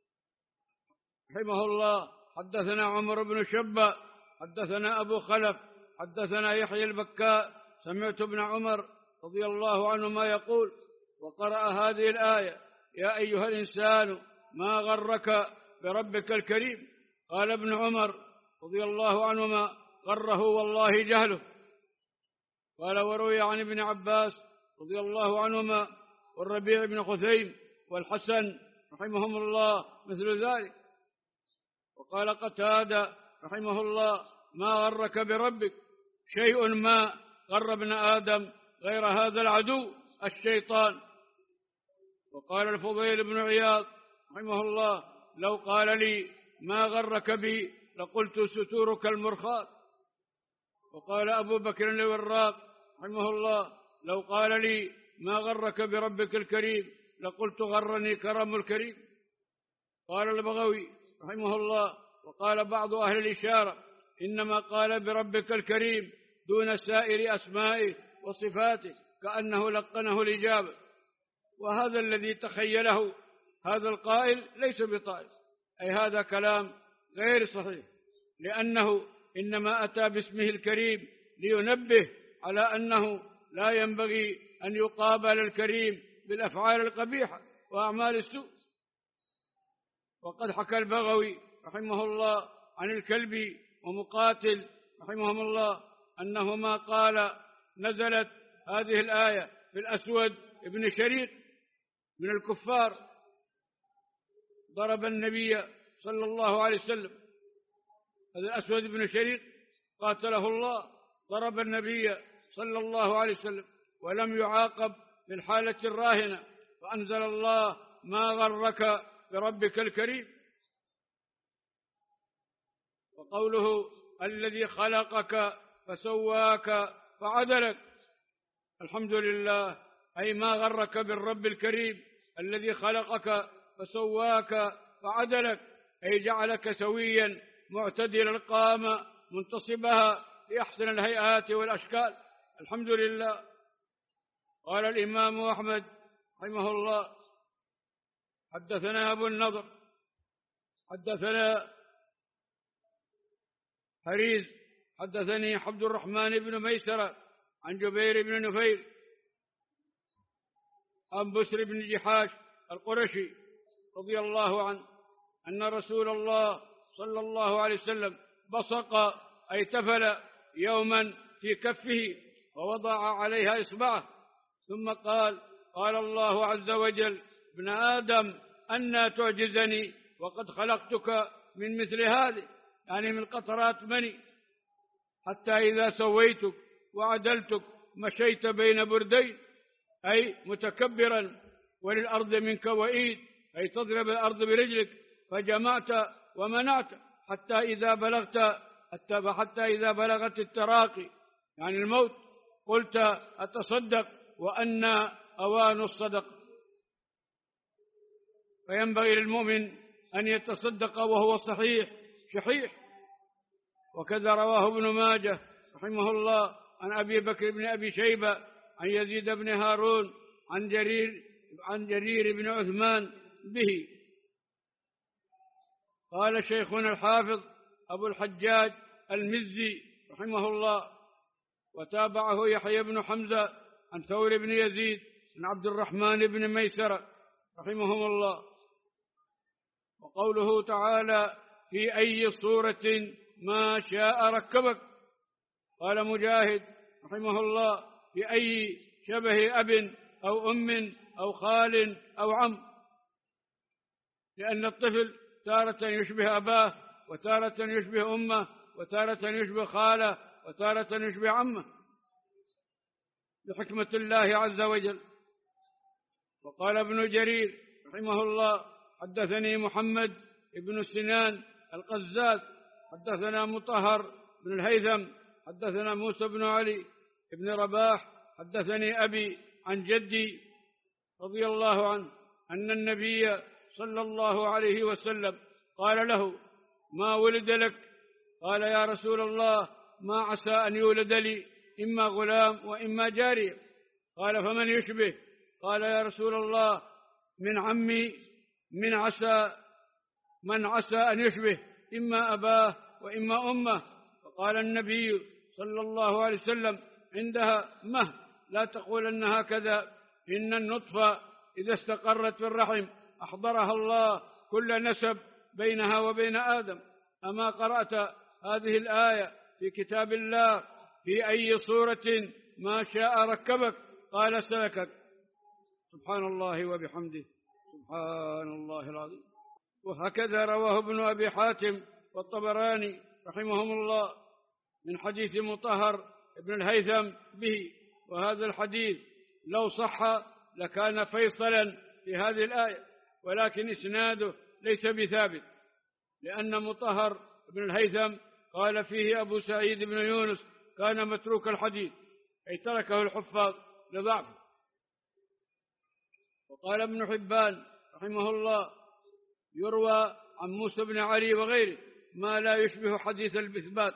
رحمه الله: حدثنا عمر بن شبة حدثنا أبو خلف حدثنا يحيى البكاء سمعت ابن عمر رضي الله عنهما يقول: وقرأ هذه الآية: يا أيها الإنسان ما غرك بربك الكريم. قال ابن عمر رضي الله عنهما: غره والله جهله. قال: وروي عن ابن عباس رضي الله عنهما والربيع بن خثيم والحسن رحمهم الله مثل ذلك. وقال قتادة رحمه الله: ما غرك بربك؟ شيء ما غر ابن آدم غير هذا العدو الشيطان. وقال الفضيل بن عياض رحمه الله: لو قال لي ما غرك بي لقلت ستورك المرخاة. وقال أبو بكر الوراق رحمه الله: لو قال لي ما غرك بربك الكريم لقلت غرني كرم الكريم. قال البغوي رحمه الله: وقال بعض أهل الإشارة: إنما قال بربك الكريم دون سائر أسمائه وصفاته، كأنه لقنه الإجابة. وهذا الذي تخيله هذا القائل ليس بطائف، أي هذا كلام غير صحيح، لأنه إنما أتى باسمه الكريم لينبه على أنه لا ينبغي أن يقابل الكريم بالأفعال القبيحة وأعمال السوء. وقد حكى البغوي رحمه الله عن الكلبي ومقاتل رحمهم الله أنهما قال: نزلت هذه الآية في الأسود ابن شريق من الكفار، ضرب النبي صلى الله عليه وسلم. هذا الأسود بن شريق قاتله الله، ضرب النبي صلى الله عليه وسلم ولم يعاقب في الحالة الراهنة، فأنزل الله: ما غرك بربك الكريم. وقوله: الذي خلقك فسواك فعدلك، الحمد لله، أي ما غرك بالرب الكريم الذي خلقك فسواك فعدلك، أي جعلك سويا معتدل القامة منتصبها لأحسن الهيئات والأشكال، الحمد لله. قال الإمام أحمد رحمه الله: حدثنا أبو النضر حدثنا حريز حدثني عبد الرحمن بن ميسرة عن جبير بن نفير عن بسر بن جحاش القرشي رضي الله عنه أن رسول الله صلى الله عليه وسلم بصق أي تفل يوما في كفه ووضع عليها إصبعه، ثم قال: قال الله عز وجل: ابن آدم أنى تعجزني وقد خلقتك من مثل هذه، يعني من قطرات مني، حتى إذا سويتك وعدلتك مشيت بين بردين، أي متكبرا وللأرض منك وإيد، أي تضرب الأرض برجلك، فجمعت ومنعت حتى إذا بلغت حتى إذا بلغت التراقي يعني الموت قلت: أتصدق وأن أوان الصدق. فينبغي للمؤمن أن يتصدق وهو صحيح شحيح. وكذا رواه ابن ماجه رحمه الله عن أبي بكر بن أبي شيبة عن يزيد بن هارون عن جرير عن جرير بن عثمان به. قال شيخنا الحافظ أبو الحجاج المزي رحمه الله: وتابعه يحيى بن حمزة عن ثور بن يزيد عن عبد الرحمن بن ميسرة رحمهم الله. وقوله تعالى: في أي صورة ما شاء ركبك. قال مجاهد رحمه الله: في أي شبه أب أو أم أو خال أو عم، لأن الطفل تارة يشبه أباه، وتارة يشبه أمه، وتارة يشبه خاله، وتارة يشبه عمه، بحكمة الله عز وجل. وقال ابن جرير رحمه الله: حدثني محمد بن سنان القزاز حدثنا مطهر بن الهيثم حدثنا موسى بن علي بن رباح حدثني أبي عن جدي رضي الله عنه أن النبي صلى الله عليه وسلم قال له: ما ولد لك؟ قال يا رسول الله ما عسى أن يولد لي إما غلام وإما جارية؟ قال فمن يشبه؟ قال يا رسول الله من عمي من عسى من عسى أن يشبه إما أباه وإما أمه. فقال النبي صلى الله عليه وسلم عندها مه لا تقولن هكذا، إن النطفة إذا استقرت في الرحم أحضرها الله كل نسب بينها وبين آدم. أما قرأت هذه الآية في كتاب الله في أي صورة ما شاء ركبك قال سلكك. سبحان الله وبحمده سبحان الله العظيم. وهكذا رواه ابن أبي حاتم والطبراني رحمهم الله من حديث مطهر ابن الهيثم به. وهذا الحديث لو صح لكان فيصلا في هذه الآية، ولكن إسناده ليس بثابت، لأن مطهر ابن الهيثم قال فيه أبو سعيد بن يونس كان متروك الحديث، أي تركه الحفاظ لضعفه. وقال ابن حبان رحمه الله يروى عن موسى بن علي وغيره ما لا يشبه حديث الإثبات.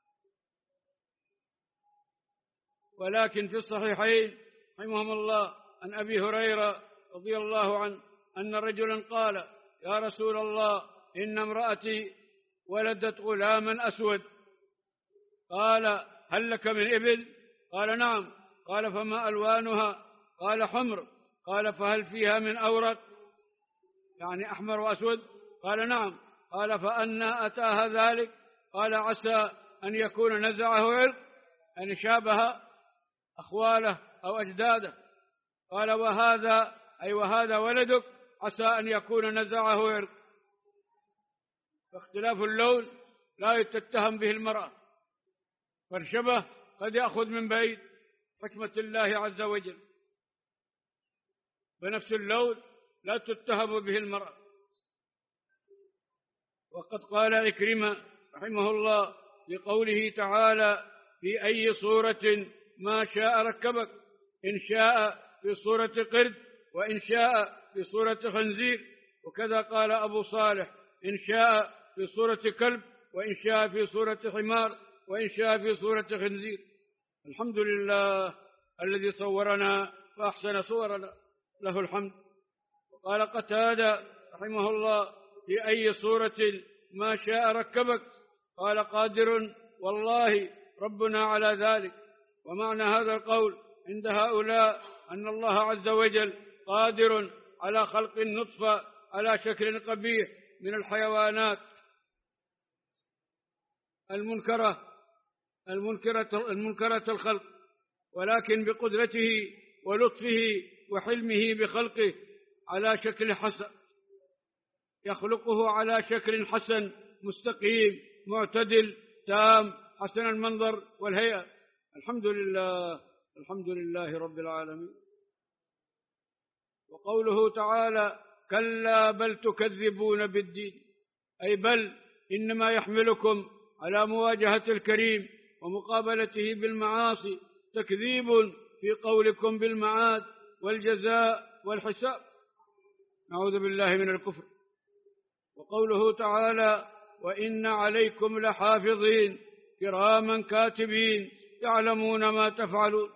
ولكن في الصحيحين رحمهم الله عن أبي هريرة رضي الله عنه أن رجلا قال يا رسول الله إن امرأتي ولدت غلاما أسود. قال هل لك من إبل؟ قال نعم. قال فما ألوانها؟ قال حمر. قال فهل فيها من أورق؟ يعني أحمر وأسود. قال نعم. قال فأنى أتاها ذلك؟ قال عسى أن يكون نزعه عرق، أن شابه أخواله أو أجداده. قال وهذا أي وهذا ولدك عسى أن يكون نزعه عرق. فاختلاف اللون لا تتهم به المرأة، فالشبه قد يأخذ من بعيد حكمة الله عز وجل، بنفس اللون لا تتهم به المرأة. وقد قال عكرمة رحمه الله لقوله تعالى في أي صورة ما شاء ركبك، إن شاء في صورة قرد وإن شاء في صورة خنزير. وكذا قال أبو صالح إن شاء في صورة كلب وإن شاء في صورة حمار وإن شاء في صورة خنزير. الحمد لله الذي صورنا فأحسن صورنا، له الحمد. وقال قتادة رحمه الله في أي صورة ما شاء ركبك؟ قال قادر والله ربنا على ذلك. ومعنى هذا القول عند هؤلاء أن الله عز وجل قادر على خلق النطفة على شكل قبيح من الحيوانات المنكرة المنكرة المنكرة الخلق، ولكن بقدرته ولطفه وحلمه بخلقه على شكل حسن، يخلقه على شكل حسن مستقيم معتدل تام حسن المنظر والهيئة. الحمد لله الحمد لله رب العالمين. وقوله تعالى كلا بل تكذبون بالدين، أي بل إنما يحملكم على مواجهة الكريم ومقابلته بالمعاصي تكذيب في قولكم بالمعاد والجزاء والحساب، نعوذ بالله من الكفر. وقوله تعالى وإن عليكم لحافظين كراما كاتبين يعلمون ما تفعلون،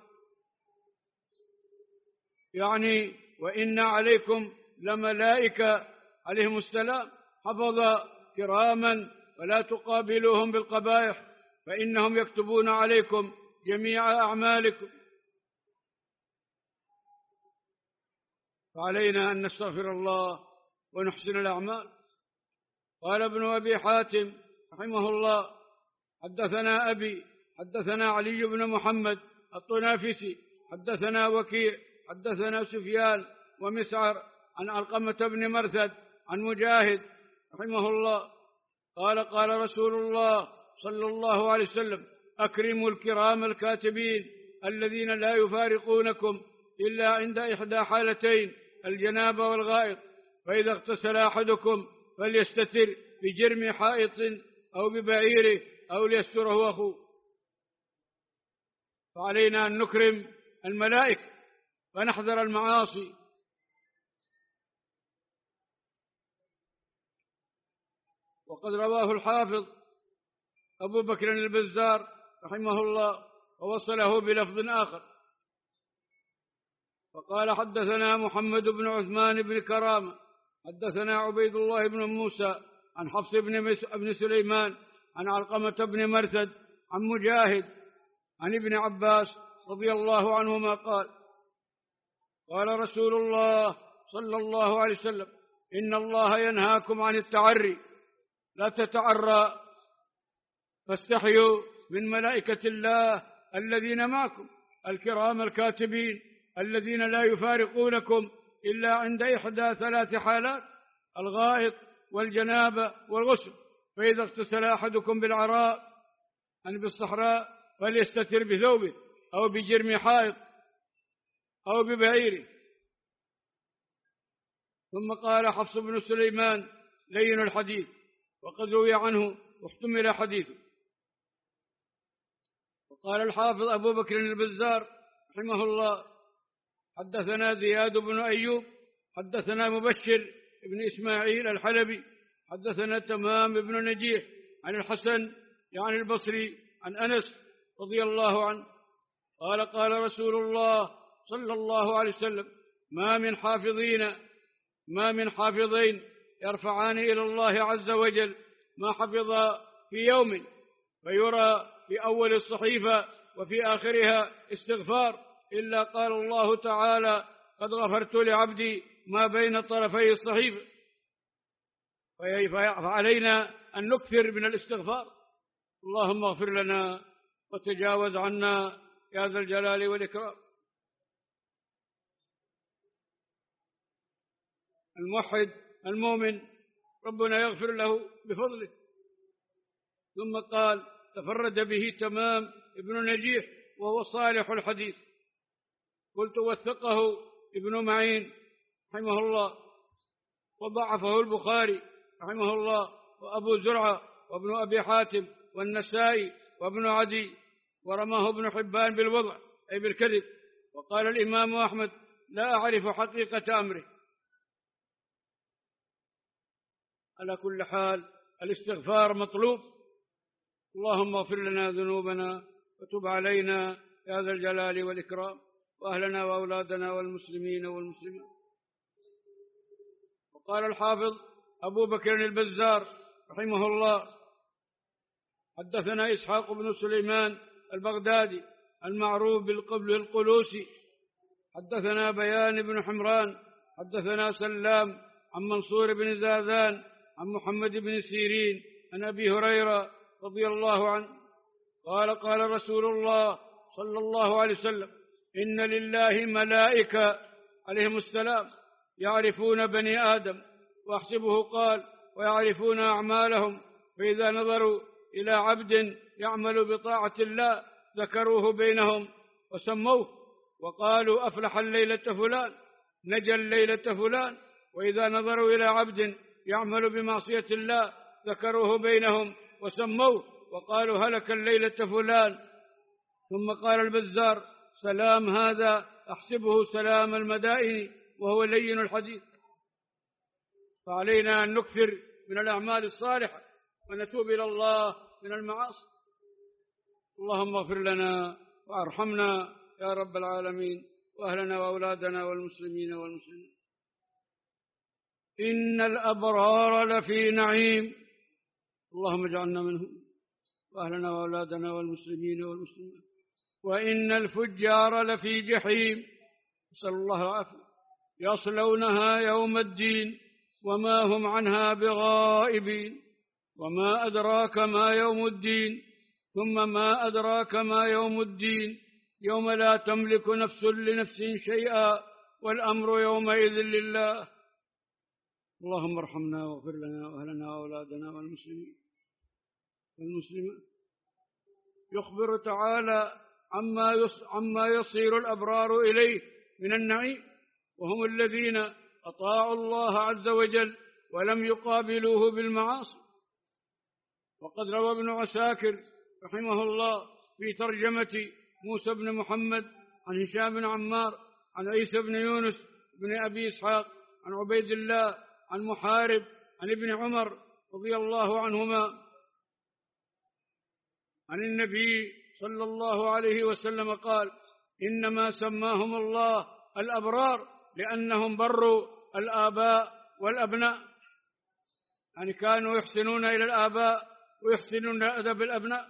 يعني وإن عليكم لملائكة عليهم السلام حفظ كراما، ولا تقابلوهم بالقبائح فإنهم يكتبون عليكم جميع أعمالكم. فعلينا أن نستغفر الله ونحسن الأعمال. قال ابن أبي حاتم رحمه الله حدثنا أبي حدثنا علي بن محمد الطنافسي حدثنا وكيع حدثنا سفيان ومسعر عن علقمة بن مرثد عن مجاهد رحمه الله قال قال رسول الله صلى الله عليه وسلم أكرموا الكرام الكاتبين الذين لا يفارقونكم إلا عند إحدى حالتين الجنابة والغائط، فإذا اغتسل أحدكم فليستتر بجرم حائط أو ببعيره أو ليستره أخوه. فعلينا أن نكرم الملائكة ونحذر المعاصي. وقد رواه الحافظ أبو بكر البزار رحمه الله ووصله بلفظ آخر فقال حدثنا محمد بن عثمان بن كرامة حدثنا عبيد الله بن موسى عن حفص بن سليمان عن علقمة بن مرثد عن مجاهد عن ابن عباس رضي الله عنهما قال قال رسول الله صلى الله عليه وسلم إن الله ينهاكم عن التعري لا تتعرى فاستحيوا من ملائكة الله الذين معكم الكرام الكاتبين الذين لا يفارقونكم إلا عند إحدى ثلاث حالات الغائط والجنابة والغسل فإذا اغتسل أحدكم بالعراء أن بالصحراء فليستتر بثوبه أو بجرم حائط أو ببعيره. ثم قال حفص بن سليمان لين الحديث وقد روي عنه واحتمل حديثه. وقال الحافظ أبو بكر البزار رحمه الله حدثنا زياد بن أيوب حدثنا مبشر بن إسماعيل الحلبي حدثنا تمام بن نجيح عن الحسن يعني البصري عن أنس رضي الله عنه قال قال رسول الله صلى الله عليه وسلم ما من حافظين ما من حافظين يرفعان إلى الله عز وجل ما حفظا في يوم فيرى في أول الصحيفة وفي آخرها استغفار إلا قال الله تعالى قد غفرت لعبدي ما بين طرفي الصحيفة. فعلينا أن نكثر من الاستغفار اللهم اغفر لنا وتجاوز عنا يا ذا الجلال والإكرام. الموحد المؤمن ربنا يغفر له بفضله. ثم قال تفرد به تمام ابن نجيح وهو صالح الحديث. قلت وثقه ابن معين رحمه الله وضعفه البخاري رحمه الله وأبو زرعة وابن أبي حاتم والنسائي وابن عدي ورماه ابن حبان بالوضع أي بالكذب. وقال الإمام أحمد لا أعرف حقيقة أمره. على كل حال الاستغفار مطلوب. اللهم اغفر لنا ذنوبنا وتب علينا يا ذا الجلال والإكرام وأهلنا وأولادنا والمسلمين والمسلمات. وقال الحافظ أبو بكر البزار رحمه الله حدثنا إسحاق بن سليمان البغدادي المعروف بالقبل القلوسي حدثنا بيان بن حمران حدثنا سلام عن منصور بن زاذان عن محمد بن سيرين عن أبي هريرة رضي الله عنه قال قال رسول الله صلى الله عليه وسلم إن لله ملائكة عليهم السلام يعرفون بني آدم وأحسبه قال ويعرفون أعمالهم فإذا نظروا إلى عبد يعمل بطاعة الله ذكروه بينهم وسموه وقالوا أفلح الليلة فلان نجا الليلة فلان. وإذا نظروا إلى عبد يعمل بمعصية الله ذكروه بينهم وسموه وقالوا هلك الليلة فلان. ثم قال البزار سلام هذا أحسبه سلام المدائن وهو لين الحديث. فعلينا أن نكثر من الأعمال الصالحة ونتوب إلى الله من المعاصي. اللهم اغفر لنا وارحمنا يا رب العالمين وأهلنا وأولادنا والمسلمين والمسلمين. إن الأبرار لفي نعيم اللهم اجعلنا منهم وأهلنا وأولادنا والمسلمين والمسلمات. وإن الفجار لفي جحيم نسأل الله العافية يصلونها يوم الدين وما هم عنها بغائبين. وما أدراك ما يوم الدين ثم ما أدراك ما يوم الدين يوم لا تملك نفس لنفس شيئا والأمر يومئذ لله. اللهم ارحمنا واغفر لنا وأهلنا وأولادنا والمسلمين والمسلمات. يخبر تعالى عما عما يصير الأبرار إليه من النعيم وهم الذين أطاعوا الله عز وجل ولم يقابلوه بالمعاصي. وقد روى ابن عساكر رحمه الله في ترجمة موسى بن محمد عن هشام بن عمار عن عيسى بن يونس بن أبي إسحاق عن عبيد الله عن محارب عن ابن عمر رضي الله عنهما عن النبي صلى الله عليه وسلم قال: إنما سماهم الله الأبرار لأنهم بروا الآباء والأبناء، يعني كانوا يحسنون إلى الآباء ويحسنون أدب الأبناء.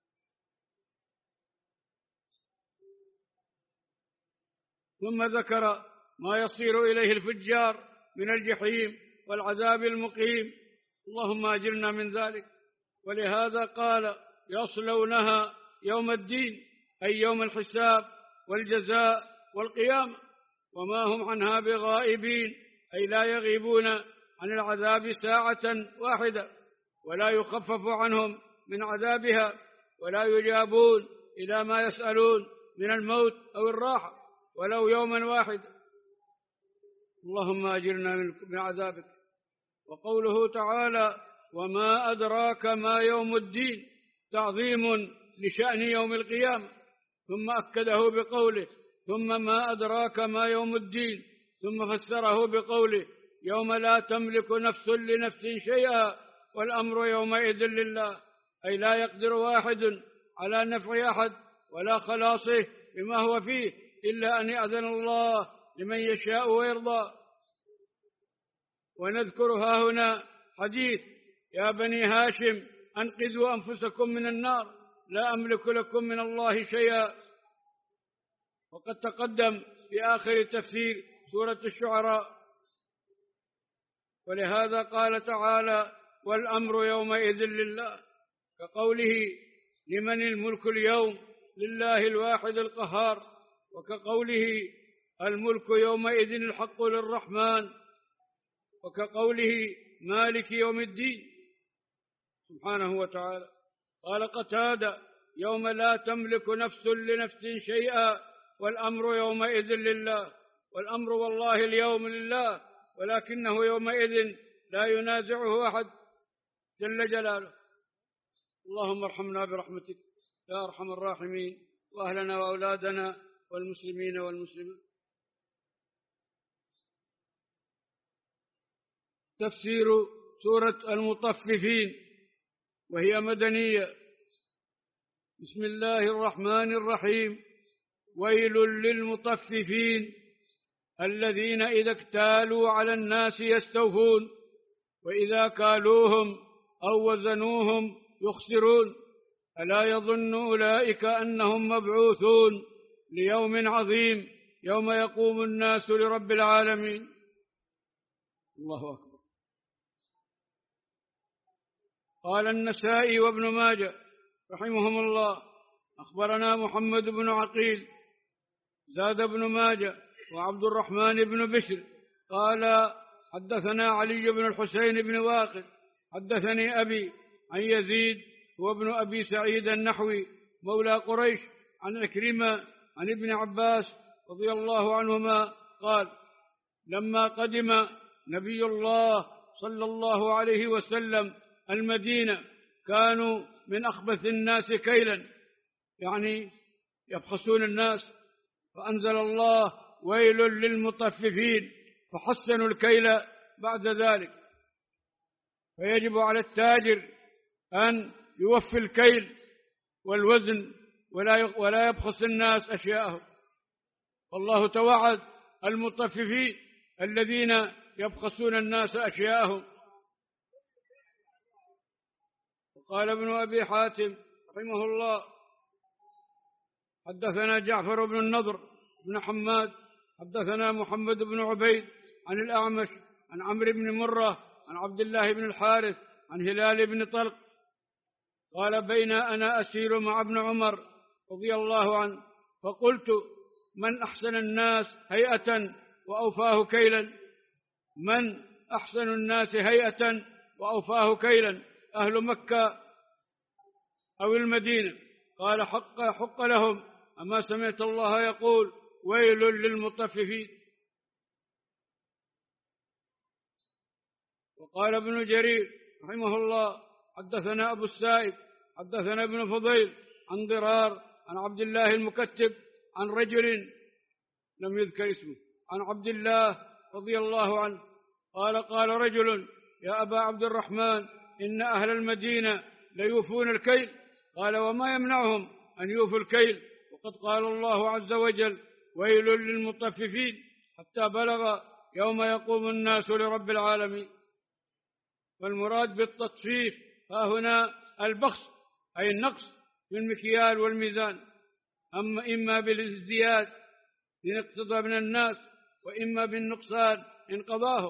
ثم ذكر ما يصير إليه الفجار من الجحيم والعذاب المقيم، اللهم أجرنا من ذلك. ولهذا قال: يصلونها يوم الدين، أي يوم الحساب والجزاء والقيامة، وما هم عنها بغائبين، أي لا يغيبون عن العذاب ساعة واحدة، ولا يخفف عنهم من عذابها، ولا يجابون إلى ما يسألون من الموت أو الراحة ولو يوما واحدا. اللهم أجرنا من عذابك. وقوله تعالى: وما أدراك ما يوم الدين، تعظيم لشأن يوم القيامة، ثم أكده بقوله: ثم ما أدراك ما يوم الدين، ثم فسره بقوله: يوم لا تملك نفس لنفس شيئا والأمر يومئذ لله، أي لا يقدر واحد على نفع أحد ولا خلاصه بما هو فيه إلا أن يأذن الله لمن يشاء ويرضى. ونذكر ها هنا حديث: يا بني هاشم أنقذوا أنفسكم من النار، لا أملك لكم من الله شيئا. وقد تقدم في آخر تفسير سورة الشعراء. ولهذا قال تعالى: والأمر يومئذ لله، كقوله: لمن الملك اليوم، لله الواحد القهار، وكقوله: الملك يومئذ الحق للرحمن، وكقوله: مالك يوم الدين سبحانه وتعالى. قال قتادة: يوم لا تملك نفس لنفس شيئا والأمر يومئذ لله. والأمر والله اليوم لله، ولكنه يومئذ لا ينازعه أحد جل جلاله. اللهم ارحمنا برحمتك يا أرحم الراحمين، وأهلنا وأولادنا والمسلمين والمسلمات. تفسير سورة المطففين، وهي مدنية. بسم الله الرحمن الرحيم. ويل للمطففين الذين إذا اكتالوا على الناس يستوفون وإذا كالوهم أو وزنوهم يخسرون ألا يظن أولئك أنهم مبعوثون ليوم عظيم يوم يقوم الناس لرب العالمين. الله أكبر. قال النسائي وابن ماجه رحمهم الله: أخبرنا محمد بن عقيل، زاد بن ماجه وعبد الرحمن بن بشر قال: حدثنا علي بن الحسين بن واقد حدثني أبي عن يزيد هو ابن أبي سعيد النحوي مولى قريش عن عكرمة عن ابن عباس رضي الله عنهما قال: لما قدم نبي الله صلى الله عليه وسلم المدينة كانوا من أخبث الناس كيلا، يعني يبخسون الناس، فأنزل الله: ويل للمطففين، فحسنوا الكيل بعد ذلك. فيجب على التاجر أن يوفي الكيل والوزن ولا يبخس الناس أشياءهم. والله توعد المطففين الذين يبخسون الناس أشياءهم. وقال ابن أبي حاتم رحمه الله: حدثنا جعفر بن النضر بن حماد حدثنا محمد بن عبيد عن الأعمش عن عمرو بن مرة عن عبد الله بن الحارث عن هلال بن طلق قال: بين أنا أسير مع ابن عمر رضي الله عنه فقلت: من أحسن الناس هيئة وأوفاه كيلا؟ من أحسن الناس هيئة وأوفاه كيلا، أهل مكة أو المدينة؟ قال: حق حق لهم، أما سمعت الله يقول: ويل للمطففين. وقال ابن جرير رحمه الله: حدثنا أبو السائب حدثنا ابن فضيل عن ضرار عن عبد الله المكتب عن رجل لم يذكر اسمه عن عبد الله رضي الله عنه قال: قال رجل: يا أبا عبد الرحمن، إن أهل المدينة ليوفون الكيل قال وما يمنعهم أن يوفوا الكيل وقد قال الله عز وجل ويل للمطففين حتى بلغ يوم يقوم الناس لرب العالمين. والمراد بالتطفيف ها هنا البخس أي النقص في المكيال والميزان، أما إما بالازدياد إن اقتضى من الناس وإما بالنقصان إن قضاهم.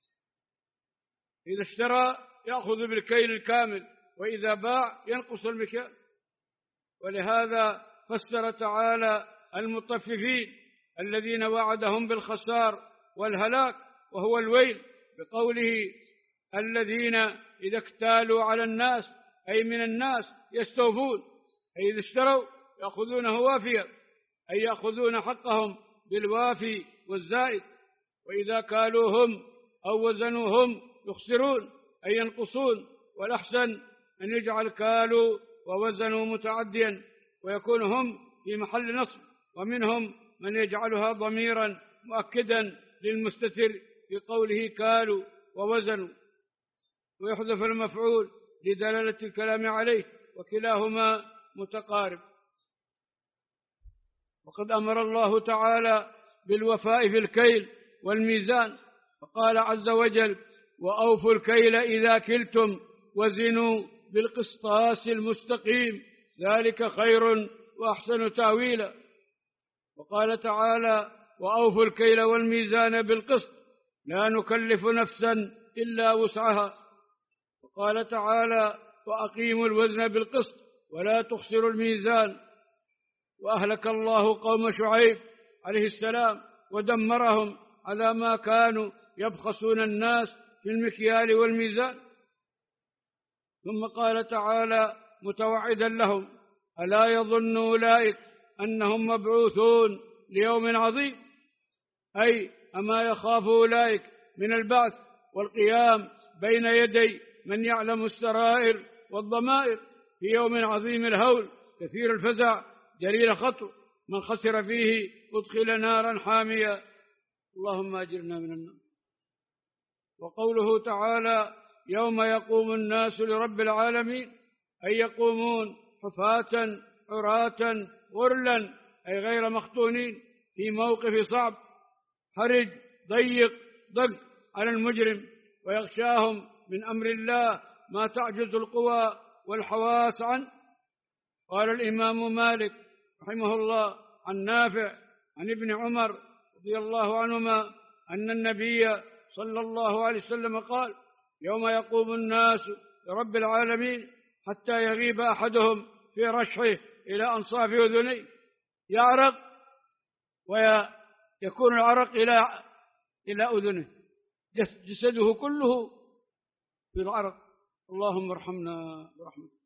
إذا اشترى يأخذ بالكيل الكامل وإذا باع ينقص المكيال. ولهذا فسر تعالى المطففين الذين وعدهم بالخسار والهلاك وهو الويل بقوله الذين إذا اكتالوا على الناس أي من الناس يستوفون، أي إذا اشتروا يأخذونه وافيا أي يأخذون حقهم بالوافي والزائد، وإذا كالوهم أو وزنوهم يخسرون أي ينقصون. والأحسن أن يجعل كالوا ووزنوا متعديا ويكون هم في محل نصب، ومنهم من يجعلها ضميرا مؤكدا للمستتر بقوله كالوا ووزنوا، ويحذف المفعول لدلالة الكلام عليه، وكلاهما متقارب. وقد أمر الله تعالى بالوفاء في الكيل والميزان، فقال عز وجل وأوفوا الكيل إذا كلتم وزنوا بالقسطاس المستقيم ذلك خير وأحسن تأويلا. وقال تعالى وأوفوا الكيل والميزان بالقسط لا نكلف نفسا إلا وسعها. وقال تعالى وأقيموا الوزن بالقسط ولا تخسروا الميزان. وأهلك الله قوم شعيب عليه السلام ودمرهم على ما كانوا يبخسون الناس في المكيال والميزان. ثم قال تعالى متوعدا لهم ألا يظن أولئك أنهم مبعوثون ليوم عظيم، أي أما يخاف أولئك من البعث والقيام بين يدي من يعلم السرائر والضمائر في يوم عظيم الهول كثير الفزع جليل الخطر من خسر فيه أدخل نارا حامية اللهم أجرنا من النار. وقوله تعالى يوم يقوم الناس لرب العالمين أي يقومون حفاة عراة غرلا أي غير مختونين في موقف صعب حرج ضيق ضيق على المجرم، ويغشاهم من أمر الله ما تعجز القوى والحواس عنه. قال الإمام مالك رحمه الله عن نافع عن ابن عمر رضي الله عنهما أن النبي صلى الله عليه وسلم قال يوم يقوم الناس لرب العالمين حتى يغيب أحدهم في رشحه إلى أنصاف أذنيه يعرق ويكون العرق إلى إلى أذنه جسده كله في العرق. اللهم ارحمنا برحمتك.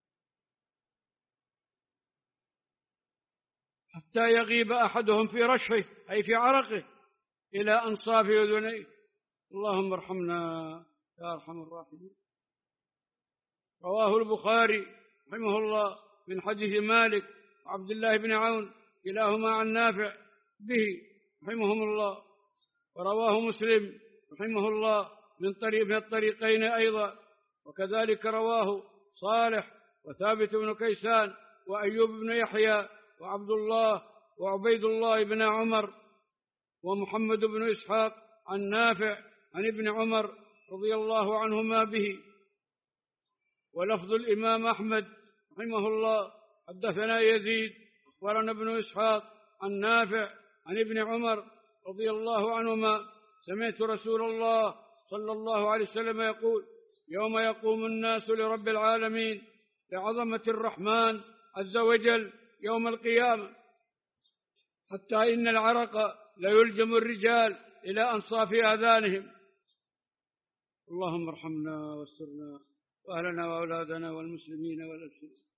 حتى يغيب أحدهم في رشحه أي في عرقه إلى أنصاف أذنيه. اللهم ارحمنا يا أرحم الراحمين. رواه البخاري رحمه الله من حديث مالك وعبد الله بن عون كلاهما عن نافع به رحمهم الله. ورواه مسلم رحمه الله من طريق من الطريقين أيضا، وكذلك رواه صالح وثابت بن كيسان وأيوب بن يحيى وعبد الله وعبيد الله بن عمر ومحمد بن إسحاق عن نافع عن ابن عمر رضي الله عنهما به. ولفظ الإمام أحمد رحمه الله حدثنا يزيد أخبرنا ابن إسحاق عن نافع عن ابن عمر رضي الله عنهما سمعت رسول الله صلى الله عليه وسلم يقول يوم يقوم الناس لرب العالمين لعظمة الرحمن عز وجل يوم القيامة حتى إن العرق لا يلجم الرجال إلى أنصاف آذانهم. اللهم ارحمنا واسترنا وأهلنا وأولادنا والمسلمين والأسلمين.